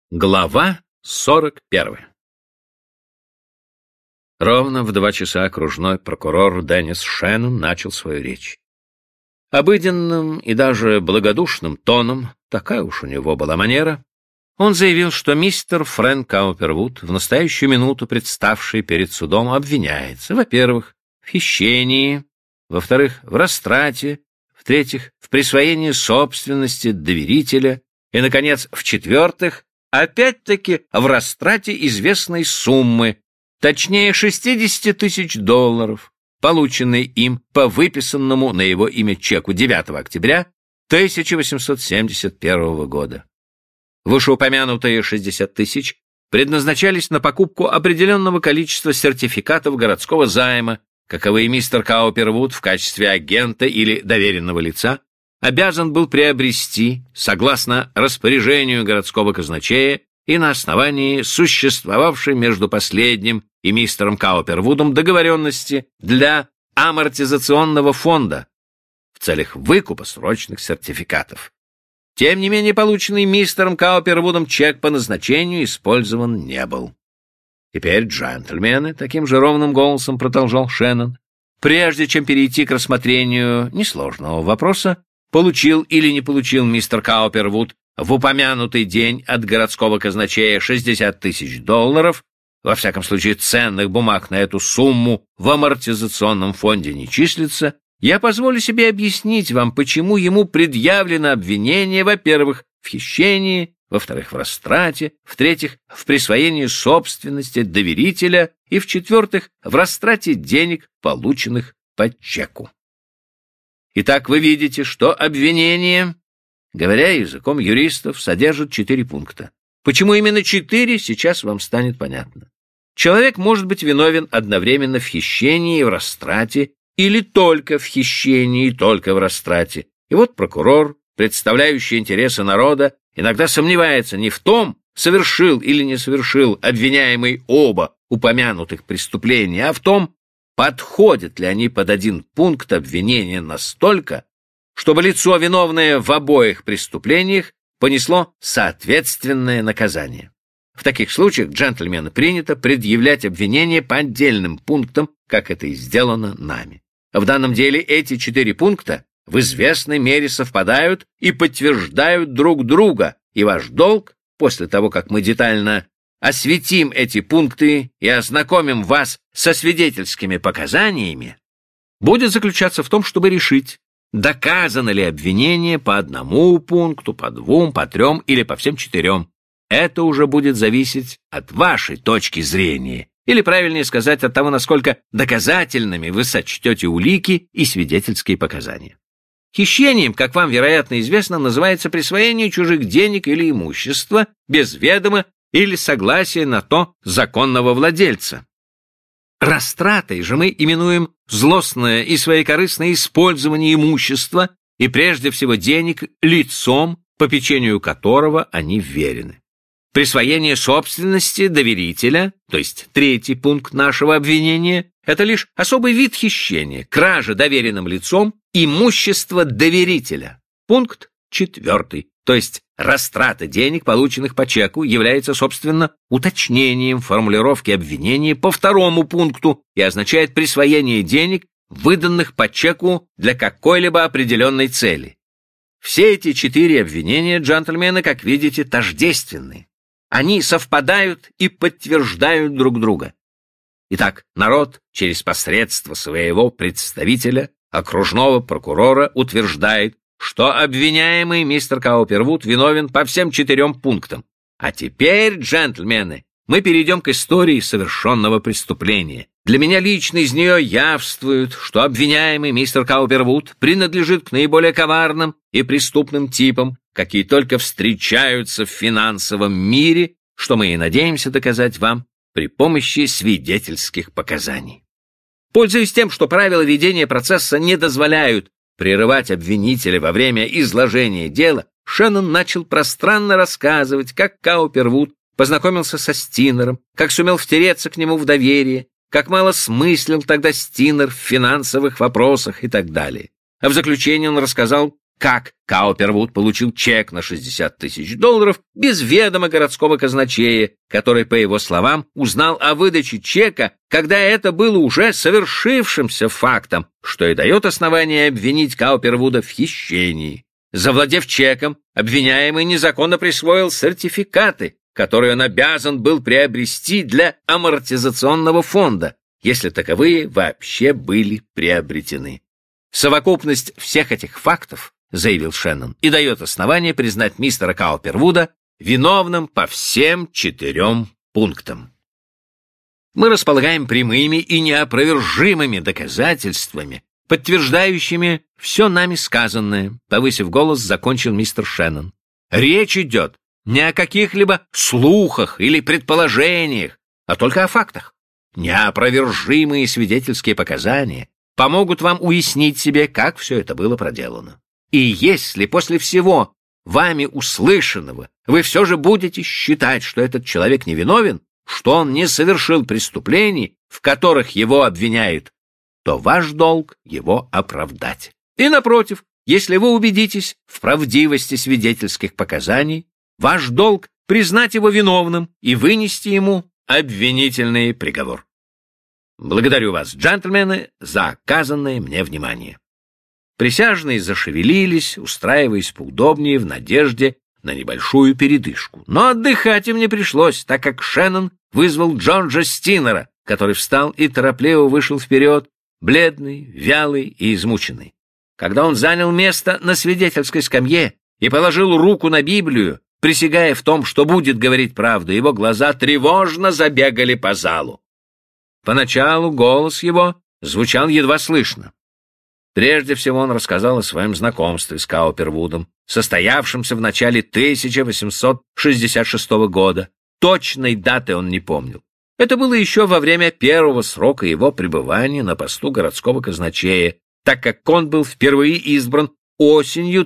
Глава 41. Ровно в 2 часа окружной прокурор Деннис Шеннон начал свою речь. Обыденным и даже благодушным тоном, такая уж у него была манера, он заявил, что мистер Фрэнк Каупервуд, в настоящую минуту представший перед судом, обвиняется, во-первых, в хищении, во-вторых, в растрате, в-третьих, в присвоении собственности доверителя и, наконец, в-четвертых, опять-таки в растрате известной суммы, точнее $60 тысяч, полученной им по выписанному на его имя чеку 9 октября 1871 года. Вышеупомянутые 60 тысяч предназначались на покупку определенного количества сертификатов городского займа, каковые мистер Каупервуд в качестве агента или доверенного лица обязан был приобрести согласно распоряжению городского казначея и на основании существовавшей между последним и мистером Каупервудом договоренности для амортизационного фонда в целях выкупа срочных сертификатов. Тем не менее, полученный мистером Каупервудом чек по назначению использован не был. Теперь, джентльмены, таким же ровным голосом продолжал Шеннон, прежде чем перейти к рассмотрению несложного вопроса, получил или не получил мистер Каупервуд в упомянутый день от городского казначея $60 тысяч, во всяком случае ценных бумаг на эту сумму в амортизационном фонде не числится, я позволю себе объяснить вам, почему ему предъявлено обвинение, во-первых, в хищении, во-вторых, в растрате, в-третьих, в присвоении собственности доверителя и, в-четвертых, в растрате денег, полученных по чеку. Итак, вы видите, что обвинение, говоря языком юристов, содержит 4 пункта. Почему именно 4, сейчас вам станет понятно. Человек может быть виновен одновременно в хищении и в растрате, или только в хищении и только в растрате. И вот прокурор, представляющий интересы народа, иногда сомневается не в том, совершил или не совершил обвиняемый оба упомянутых преступления, а в том, подходят ли они под один пункт обвинения настолько, чтобы лицо, виновное в обоих преступлениях, понесло соответственное наказание. В таких случаях, джентльмены, принято предъявлять обвинение по отдельным пунктам, как это и сделано нами. В данном деле эти 4 пункта в известной мере совпадают и подтверждают друг друга, и ваш долг, после того, как мы детально осветим эти пункты и ознакомим вас со свидетельскими показаниями, будет заключаться в том, чтобы решить, доказано ли обвинение по одному пункту, по 2, по 3 или по всем 4. Это уже будет зависеть от вашей точки зрения, или, правильнее сказать, от того, насколько доказательными вы сочтете улики и свидетельские показания. Хищением, как вам, вероятно, известно, называется присвоение чужих денег или имущества без ведома или согласия на то законного владельца. Растратой же мы именуем злостное и своекорыстное использование имущества и прежде всего денег лицом, попечению которого они вверены. Присвоение собственности доверителя, то есть 3 пункт нашего обвинения, это лишь особый вид хищения, кража доверенным лицом имущества доверителя. Пункт 4, то есть растрата денег, полученных по чеку, является, собственно, уточнением формулировки обвинения по 2 пункту и означает присвоение денег, выданных по чеку для какой-либо определенной цели. Все эти 4 обвинения, джентльмены, как видите, тождественны. Они совпадают и подтверждают друг друга. Итак, народ через посредство своего представителя, окружного прокурора, утверждает, что обвиняемый мистер Каупервуд виновен по всем 4 пунктам. А теперь, джентльмены, мы перейдем к истории совершенного преступления. Для меня лично из нее явствует, что обвиняемый мистер Каупервуд принадлежит к наиболее коварным и преступным типам, какие только встречаются в финансовом мире, что мы и надеемся доказать вам при помощи свидетельских показаний. Пользуясь тем, что правила ведения процесса не дозволяют прерывать обвинителя во время изложения дела, Шеннон начал пространно рассказывать, как Каупервуд познакомился со Стинером, как сумел втереться к нему в доверие, как мало смыслил тогда Стинер в финансовых вопросах и так далее. А в заключение он рассказал, как Каупервуд получил чек на $60 тысяч без ведома городского казначея, который, по его словам, узнал о выдаче чека, когда это было уже совершившимся фактом, что и дает основание обвинить Каупервуда в хищении. Завладев чеком, обвиняемый незаконно присвоил сертификаты, которые он обязан был приобрести для амортизационного фонда, если таковые вообще были приобретены. Совокупность всех этих фактов, заявил Шеннон, и дает основание признать мистера Каупервуда виновным по всем 4 пунктам. Мы располагаем прямыми и неопровержимыми доказательствами, подтверждающими все нами сказанное, повысив голос, закончил мистер Шеннон. Речь идет не о каких-либо слухах или предположениях, а только о фактах. Неопровержимые свидетельские показания помогут вам уяснить себе, как все это было проделано. И если после всего вами услышанного вы все же будете считать, что этот человек невиновен, что он не совершил преступлений, в которых его обвиняют, то ваш долг его оправдать. И напротив, если вы убедитесь в правдивости свидетельских показаний, ваш долг признать его виновным и вынести ему обвинительный приговор. Благодарю вас, джентльмены, за оказанное мне внимание. Присяжные зашевелились, устраиваясь поудобнее в надежде на небольшую передышку. Но отдыхать им не пришлось, так как Шеннон вызвал Джорджа Стинера, который встал и торопливо вышел вперед, бледный, вялый и измученный. Когда он занял место на свидетельской скамье и положил руку на Библию, присягая в том, что будет говорить правду, его глаза тревожно забегали по залу. Поначалу голос его звучал едва слышно. Прежде всего он рассказал о своем знакомстве с Каупервудом, состоявшемся в начале 1866 года. Точной даты он не помнил. Это было еще во время первого срока его пребывания на посту городского казначея, так как он был впервые избран осенью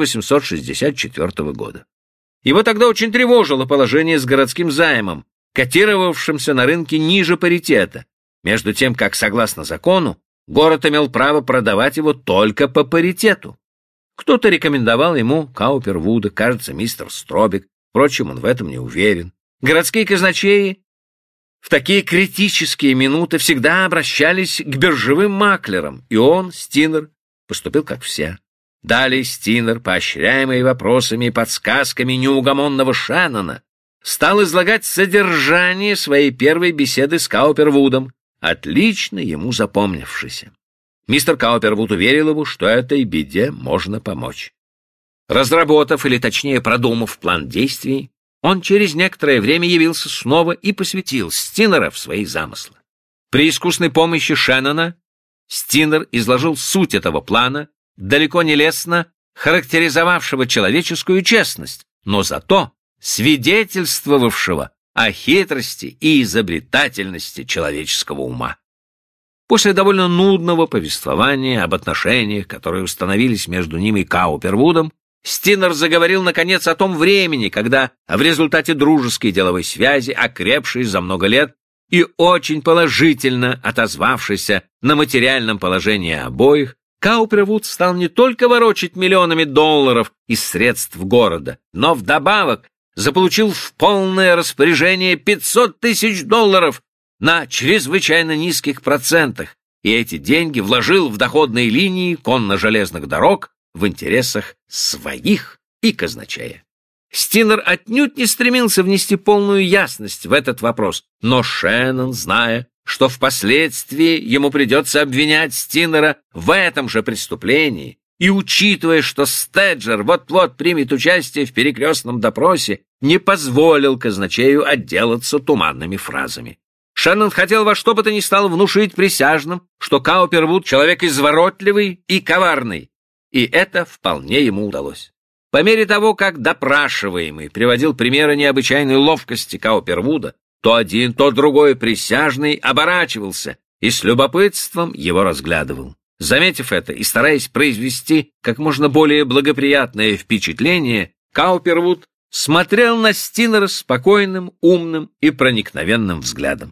1864 года. Его тогда очень тревожило положение с городским займом, котировавшимся на рынке ниже паритета, между тем как, согласно закону, город имел право продавать его только по паритету. Кто-то рекомендовал ему Каупервуда, кажется, мистер Стробик, впрочем, он в этом не уверен. Городские казначеи в такие критические минуты всегда обращались к биржевым маклерам, и он, Стинер, поступил как все. Далее Стинер, поощряемый вопросами и подсказками неугомонного Шеннона, стал излагать содержание своей первой беседы с Каупервудом, отлично ему запомнившейся. Мистер Каупервуд уверил его, что этой беде можно помочь. Разработав, или точнее продумав план действий, он через некоторое время явился снова и посвятил Стинера в свои замыслы. При искусной помощи Шеннона Стинер изложил суть этого плана, далеко не лестно характеризовавшего человеческую честность, но зато свидетельствовавшего о хитрости и изобретательности человеческого ума. После довольно нудного повествования об отношениях, которые установились между ним и Каупервудом, Стинер заговорил, наконец, о том времени, когда в результате дружеской деловой связи, окрепшей за много лет и очень положительно отозвавшейся на материальном положении обоих, Каупервуд стал не только ворочать миллионами долларов из средств города, но вдобавок заполучил в полное распоряжение $500 тысяч на чрезвычайно низких процентах, и эти деньги вложил в доходные линии конно-железных дорог в интересах своих и казначея. Стинер отнюдь не стремился внести полную ясность в этот вопрос, но Шеннон, зная, что впоследствии ему придется обвинять Стинера в этом же преступлении, и учитывая, что Стеджер вот-вот примет участие в перекрестном допросе, не позволил казначею отделаться туманными фразами. Шеннон хотел во что бы то ни стало внушить присяжным, что Каупервуд — человек изворотливый и коварный, и это вполне ему удалось. По мере того, как допрашиваемый приводил примеры необычайной ловкости Каупервуда, то один, то другой присяжный оборачивался и с любопытством его разглядывал. Заметив это и стараясь произвести как можно более благоприятное впечатление, Каупервуд смотрел на Стинера спокойным, умным и проникновенным взглядом.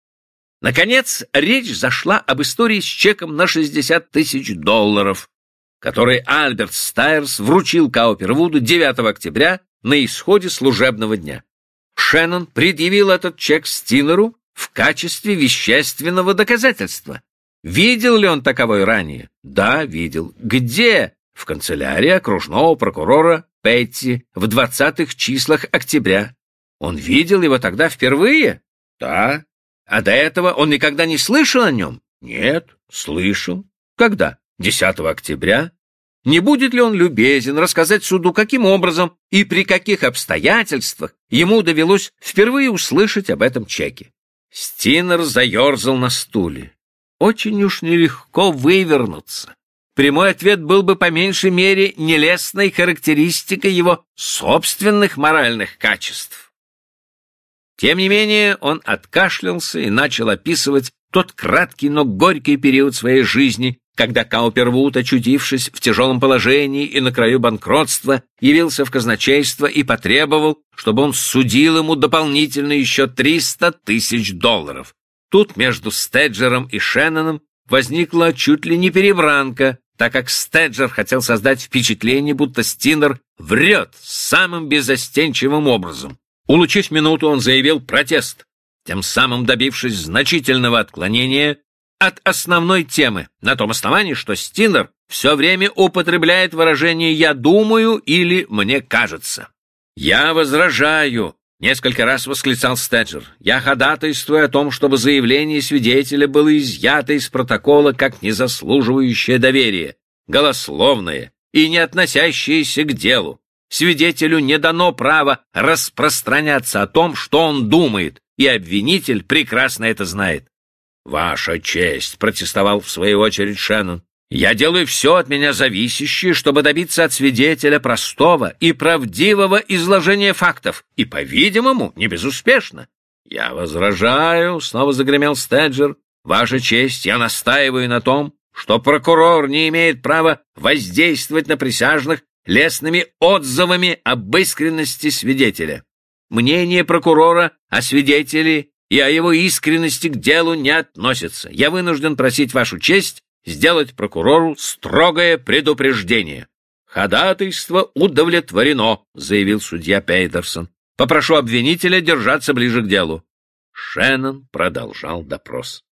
Наконец, речь зашла об истории с чеком на $60 тысяч, который Альберт Стайерс вручил Каупервуду 9 октября на исходе служебного дня. Шеннон предъявил этот чек Стинеру в качестве вещественного доказательства. Видел ли он таковой ранее? Да, видел. Где? В канцелярии окружного прокурора Петти в 20-х числах октября. Он видел его тогда впервые? Да. А до этого он никогда не слышал о нем? Нет, слышал. Когда? 10 октября. Не будет ли он любезен рассказать суду, каким образом и при каких обстоятельствах ему довелось впервые услышать об этом чеке? Стинер заерзал на стуле. Очень уж нелегко вывернуться. Прямой ответ был бы по меньшей мере нелестной характеристикой его собственных моральных качеств. Тем не менее, он откашлялся и начал описывать тот краткий, но горький период своей жизни, когда Каупервуд, очутившись в тяжелом положении и на краю банкротства, явился в казначейство и потребовал, чтобы он судил ему дополнительно еще $300 000. Тут между Стеджером и Шенноном возникла чуть ли не перебранка, так как Стеджер хотел создать впечатление, будто Стинер врет самым беззастенчивым образом. Улучив минуту, он заявил протест, тем самым добившись значительного отклонения от основной темы, на том основании, что Стинер все время употребляет выражение «я думаю» или «мне кажется». «Я возражаю», — несколько раз восклицал Стеджер. «Я ходатайствую о том, чтобы заявление свидетеля было изъято из протокола как незаслуживающее доверия, голословное и не относящееся к делу. Свидетелю не дано право распространяться о том, что он думает, и обвинитель прекрасно это знает». «Ваша честь», — протестовал в свою очередь Шеннон, — «я делаю все от меня зависящее, чтобы добиться от свидетеля простого и правдивого изложения фактов, и, по-видимому, не безуспешно». «Я возражаю», — снова загремел Стеджер, — «Ваша честь, я настаиваю на том, что прокурор не имеет права воздействовать на присяжных лестными отзывами об искренности свидетеля. Мнение прокурора о свидетеле и о его искренности к делу не относится. Я вынужден просить вашу честь сделать прокурору строгое предупреждение». «Ходатайство удовлетворено», — заявил судья Пейтерсон. «Попрошу обвинителя держаться ближе к делу». Шеннон продолжал допрос.